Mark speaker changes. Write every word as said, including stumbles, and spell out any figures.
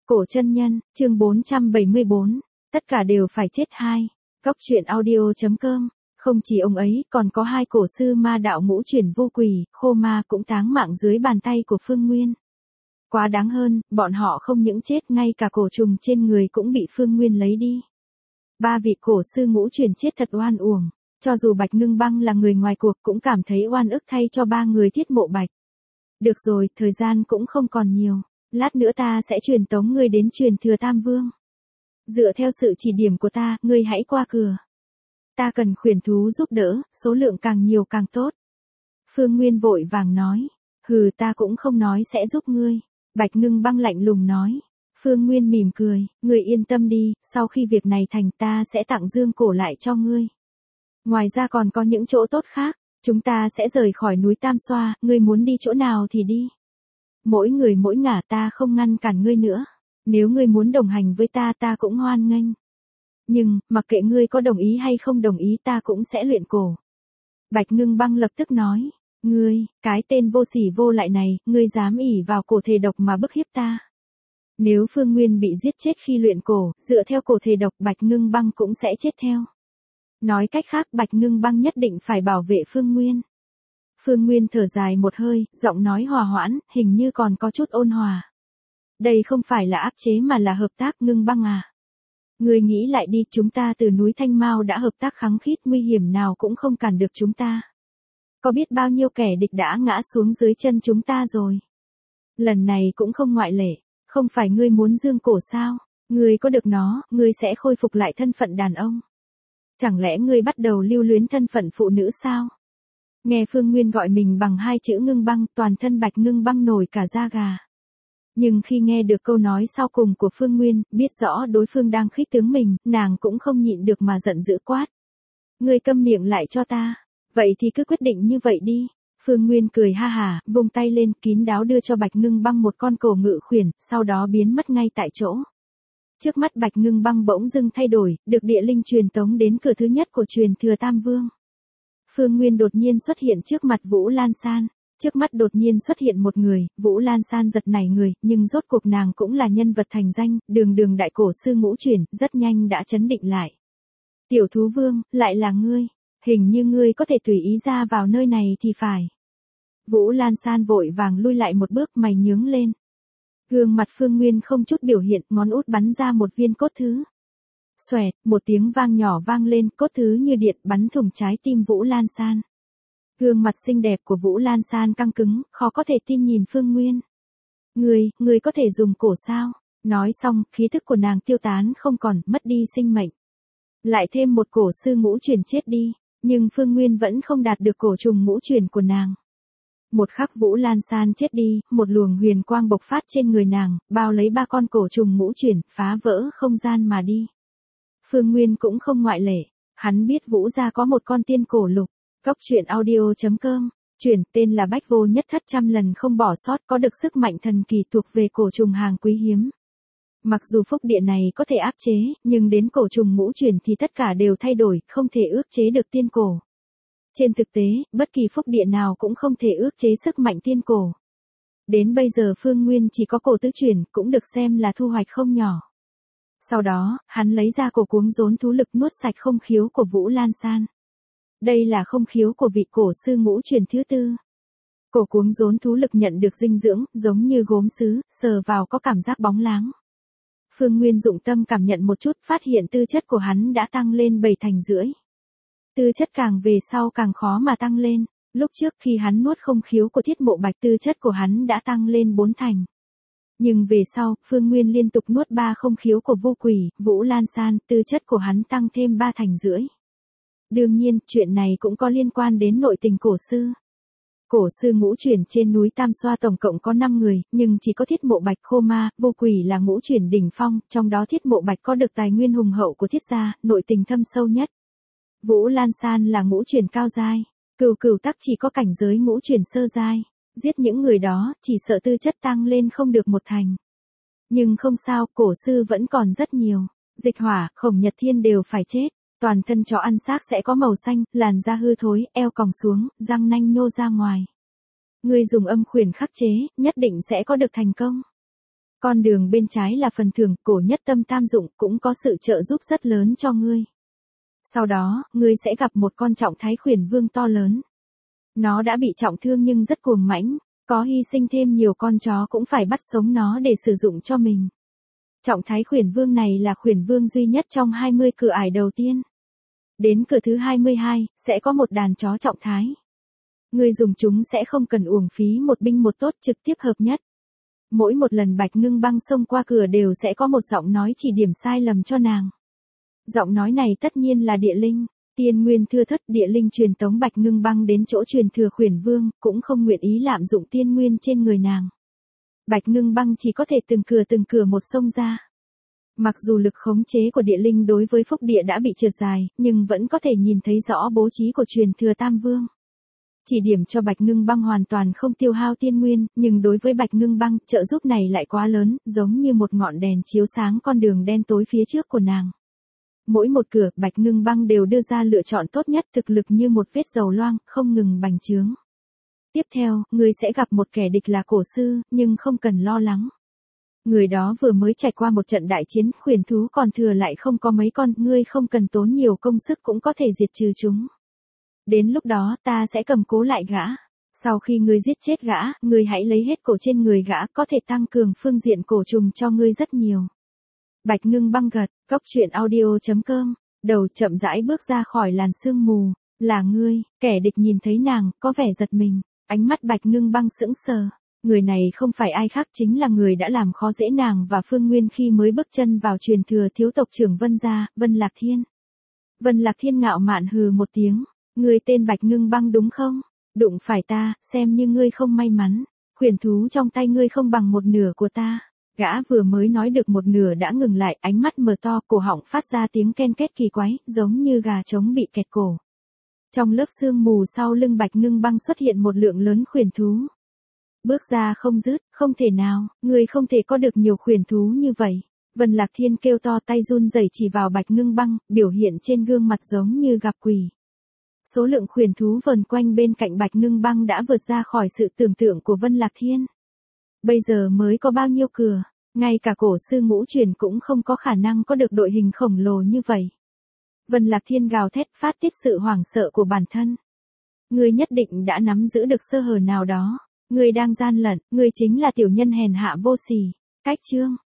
Speaker 1: Cổ chân nhân, chương bốn trăm bảy mươi bốn, tất cả đều phải chết hai. Cóc truyện audio chấm com. Không chỉ ông ấy, còn có hai cổ sư ma đạo ngũ chuyển vô quỷ, khô ma cũng táng mạng dưới bàn tay của Phương Nguyên. Quá đáng hơn, bọn họ không những chết, ngay cả cổ trùng trên người cũng bị Phương Nguyên lấy đi. Ba vị cổ sư ngũ chuyển chết thật oan uổng, cho dù Bạch Ngưng Băng là người ngoài cuộc cũng cảm thấy oan ức thay cho ba người Thiết Mộ Bạch. Được rồi, thời gian cũng không còn nhiều. Lát nữa ta sẽ truyền tống ngươi đến truyền thừa Tam Vương. Dựa theo sự chỉ điểm của ta, ngươi hãy qua cửa. Ta cần khuyển thú giúp đỡ, số lượng càng nhiều càng tốt. Phương Nguyên vội vàng nói. Hừ, ta cũng không nói sẽ giúp ngươi. Bạch Ngưng Băng lạnh lùng nói. Phương Nguyên mỉm cười, ngươi yên tâm đi, sau khi việc này thành ta sẽ tặng dương cổ lại cho ngươi. Ngoài ra còn có những chỗ tốt khác, chúng ta sẽ rời khỏi núi Tam Xoa, ngươi muốn đi chỗ nào thì đi. Mỗi người mỗi ngả, ta không ngăn cản ngươi nữa. Nếu ngươi muốn đồng hành với ta ta cũng hoan nghênh. Nhưng, mặc kệ ngươi có đồng ý hay không đồng ý ta cũng sẽ luyện cổ. Bạch Ngưng Băng lập tức nói. Ngươi, cái tên vô sỉ vô lại này, ngươi dám ỷ vào cổ thể độc mà bức hiếp ta. Nếu Phương Nguyên bị giết chết khi luyện cổ, dựa theo cổ thể độc Bạch Ngưng Băng cũng sẽ chết theo. Nói cách khác Bạch Ngưng Băng nhất định phải bảo vệ Phương Nguyên. Phương Nguyên thở dài một hơi, giọng nói hòa hoãn, hình như còn có chút ôn hòa. Đây không phải là áp chế mà là hợp tác. Ngưng Băng à. Ngươi nghĩ lại đi, chúng ta từ núi Thanh Mao đã hợp tác khăng khít, nguy hiểm nào cũng không cản được chúng ta. Có biết bao nhiêu kẻ địch đã ngã xuống dưới chân chúng ta rồi. Lần này cũng không ngoại lệ, không phải ngươi muốn dương cổ sao, ngươi có được nó, ngươi sẽ khôi phục lại thân phận đàn ông. Chẳng lẽ ngươi bắt đầu lưu luyến thân phận phụ nữ sao? Nghe Phương Nguyên gọi mình bằng hai chữ Ngưng Băng, toàn thân Bạch Ngưng Băng nổi cả da gà. Nhưng khi nghe được câu nói sau cùng của Phương Nguyên, biết rõ đối phương đang khích tướng mình, nàng cũng không nhịn được mà giận dữ quát. Ngươi câm miệng lại cho ta, vậy thì cứ quyết định như vậy đi. Phương Nguyên cười ha hả, vung tay lên, kín đáo đưa cho Bạch Ngưng Băng một con cổ ngự khuyển, sau đó biến mất ngay tại chỗ. Trước mắt Bạch Ngưng Băng bỗng dưng thay đổi, được địa linh truyền tống đến cửa thứ nhất của truyền thừa Tam Vương. Phương Nguyên đột nhiên xuất hiện trước mặt Vũ Lan San. Trước mắt đột nhiên xuất hiện một người, Vũ Lan San giật nảy người, nhưng rốt cuộc nàng cũng là nhân vật thành danh, đường đường đại cổ sư ngũ chuyển, rất nhanh đã chấn định lại. Tiểu thú vương, lại là ngươi, hình như ngươi có thể tùy ý ra vào nơi này thì phải. Vũ Lan San vội vàng lui lại một bước, mày nhướng lên. Gương mặt Phương Nguyên không chút biểu hiện, ngón út bắn ra một viên cốt thứ. Xoẹt, một tiếng vang nhỏ vang lên, cốt thứ như điện bắn thủng trái tim Vũ Lan San. Gương mặt xinh đẹp của Vũ Lan San căng cứng, khó có thể tin nhìn Phương Nguyên. Ngươi, ngươi có thể dùng cổ sao? Nói xong, khí thức của nàng tiêu tán không còn, mất đi sinh mệnh. Lại thêm một cổ sư ngũ chuyển chết đi, nhưng Phương Nguyên vẫn không đạt được cổ trùng ngũ chuyển của nàng. Một khắc Vũ Lan San chết đi, một luồng huyền quang bộc phát trên người nàng, bao lấy ba con cổ trùng ngũ chuyển, phá vỡ không gian mà đi. Phương Nguyên cũng không ngoại lệ, hắn biết Vũ gia có một con tiên cổ lục. Cóc truyện audio chấm com, chuyển tên là Bách Vô Nhất Thất, trăm lần không bỏ sót, có được sức mạnh thần kỳ thuộc về cổ trùng hàng quý hiếm. Mặc dù phúc địa này có thể áp chế, nhưng đến cổ trùng ngũ chuyển thì tất cả đều thay đổi, không thể ước chế được tiên cổ. Trên thực tế, bất kỳ phúc địa nào cũng không thể ước chế sức mạnh tiên cổ. Đến bây giờ Phương Nguyên chỉ có cổ tứ chuyển, cũng được xem là thu hoạch không nhỏ. Sau đó, hắn lấy ra cổ cuống rốn thú lực nuốt sạch không khiếu của Vũ Lan San. Đây là không khiếu của vị cổ sư ngũ chuyển thứ tư. Cổ cuống rốn thú lực nhận được dinh dưỡng, giống như gốm sứ, sờ vào có cảm giác bóng láng. Phương Nguyên dụng tâm cảm nhận một chút, phát hiện tư chất của hắn đã tăng lên bảy thành rưỡi. Tư chất càng về sau càng khó mà tăng lên, lúc trước khi hắn nuốt không khiếu của Thiết Mộ Bạch tư chất của hắn đã tăng lên bốn thành. Nhưng về sau, Phương Nguyên liên tục nuốt ba không khiếu của vô quỷ, Vũ Lan San, tư chất của hắn tăng thêm ba thành rưỡi. Đương nhiên, chuyện này cũng có liên quan đến nội tình cổ sư. Cổ sư ngũ chuyển trên núi Tam Xoa tổng cộng có năm người, nhưng chỉ có Thiết Mộ Bạch, Khô Ma, Vô Quỷ là ngũ chuyển đỉnh phong, trong đó Thiết Mộ Bạch có được tài nguyên hùng hậu của Thiết gia, nội tình thâm sâu nhất. Vũ Lan San là ngũ chuyển cao giai, Cửu Cửu Tắc chỉ có cảnh giới ngũ chuyển sơ giai, giết những người đó, chỉ sợ tư chất tăng lên không được một thành. Nhưng không sao, cổ sư vẫn còn rất nhiều, Dịch Hỏa, Khổng Nhật Thiên đều phải chết. Toàn thân chó ăn xác sẽ có màu xanh, làn da hư thối, eo còng xuống, răng nanh nhô ra ngoài. Ngươi dùng âm khuyển khắc chế, nhất định sẽ có được thành công. Con đường bên trái là phần thưởng, cổ nhất tâm tam dụng cũng có sự trợ giúp rất lớn cho ngươi. Sau đó, ngươi sẽ gặp một con trọng thái khuyển vương to lớn. Nó đã bị trọng thương nhưng rất cuồng mãnh, có hy sinh thêm nhiều con chó cũng phải bắt sống nó để sử dụng cho mình. Trọng thái khuyển vương này là khuyển vương duy nhất trong hai mươi cửa ải đầu tiên. Đến cửa thứ hai mươi hai, sẽ có một đàn chó trọng thái. Ngươi dùng chúng sẽ không cần uổng phí một binh một tốt, trực tiếp hợp nhất. Mỗi một lần Bạch Ngưng Băng xông qua cửa đều sẽ có một giọng nói chỉ điểm sai lầm cho nàng. Giọng nói này tất nhiên là địa linh. Tiên nguyên thưa thất, địa linh truyền tống Bạch Ngưng Băng đến chỗ truyền thừa khuyển vương, cũng không nguyện ý lạm dụng tiên nguyên trên người nàng. Bạch Ngưng Băng chỉ có thể từng cửa từng cửa một xông ra. Mặc dù lực khống chế của địa linh đối với phúc địa đã bị trượt dài, nhưng vẫn có thể nhìn thấy rõ bố trí của truyền thừa Tam Vương. Chỉ điểm cho Bạch Ngưng Băng hoàn toàn không tiêu hao tiên nguyên, nhưng đối với Bạch Ngưng Băng, trợ giúp này lại quá lớn, giống như một ngọn đèn chiếu sáng con đường đen tối phía trước của nàng. Mỗi một cửa, Bạch Ngưng Băng đều đưa ra lựa chọn tốt nhất, thực lực như một vết dầu loang, không ngừng bành trướng. Tiếp theo, ngươi sẽ gặp một kẻ địch là cổ sư, nhưng không cần lo lắng. Người đó vừa mới trải qua một trận đại chiến, khuyển thú còn thừa lại không có mấy con, ngươi không cần tốn nhiều công sức cũng có thể diệt trừ chúng. Đến lúc đó, ta sẽ cầm cố lại gã. Sau khi ngươi giết chết gã, ngươi hãy lấy hết cổ trên người gã, có thể tăng cường phương diện cổ trùng cho ngươi rất nhiều. Bạch Ngưng Băng gật, góc truyện audio chấm com, đầu chậm rãi bước ra khỏi làn sương mù. Là ngươi, kẻ địch nhìn thấy nàng, có vẻ giật mình, ánh mắt Bạch Ngưng Băng sững sờ. Người này không phải ai khác, chính là người đã làm khó dễ nàng và Phương Nguyên khi mới bước chân vào truyền thừa thiếu tộc trưởng Vân gia, Vân Lạc Thiên. Vân Lạc Thiên ngạo mạn hừ một tiếng, ngươi tên Bạch Ngưng Băng đúng không? Đụng phải ta, xem như ngươi không may mắn, khuyển thú trong tay ngươi không bằng một nửa của ta. Gã vừa mới nói được một nửa đã ngừng lại, ánh mắt mở to, cổ họng phát ra tiếng ken két kỳ quái, giống như gà trống bị kẹt cổ. Trong lớp sương mù sau lưng Bạch Ngưng Băng xuất hiện một lượng lớn khuyển thú. Bước ra không dứt, không thể nào, ngươi không thể có được nhiều khuyển thú như vậy. Vân Lạc Thiên kêu to, tay run rẩy chỉ vào Bạch Ngưng Băng, biểu hiện trên gương mặt giống như gặp quỷ. Số lượng khuyển thú vờn quanh bên cạnh Bạch Ngưng Băng đã vượt ra khỏi sự tưởng tượng của Vân Lạc Thiên. Bây giờ mới có bao nhiêu cửa, ngay cả cổ sư ngũ truyền cũng không có khả năng có được đội hình khổng lồ như vậy. Vân Lạc Thiên gào thét, phát tiết sự hoảng sợ của bản thân. Ngươi nhất định đã nắm giữ được sơ hở nào đó. Ngươi đang gian lận, ngươi chính là tiểu nhân hèn hạ vô sỉ. Cách chương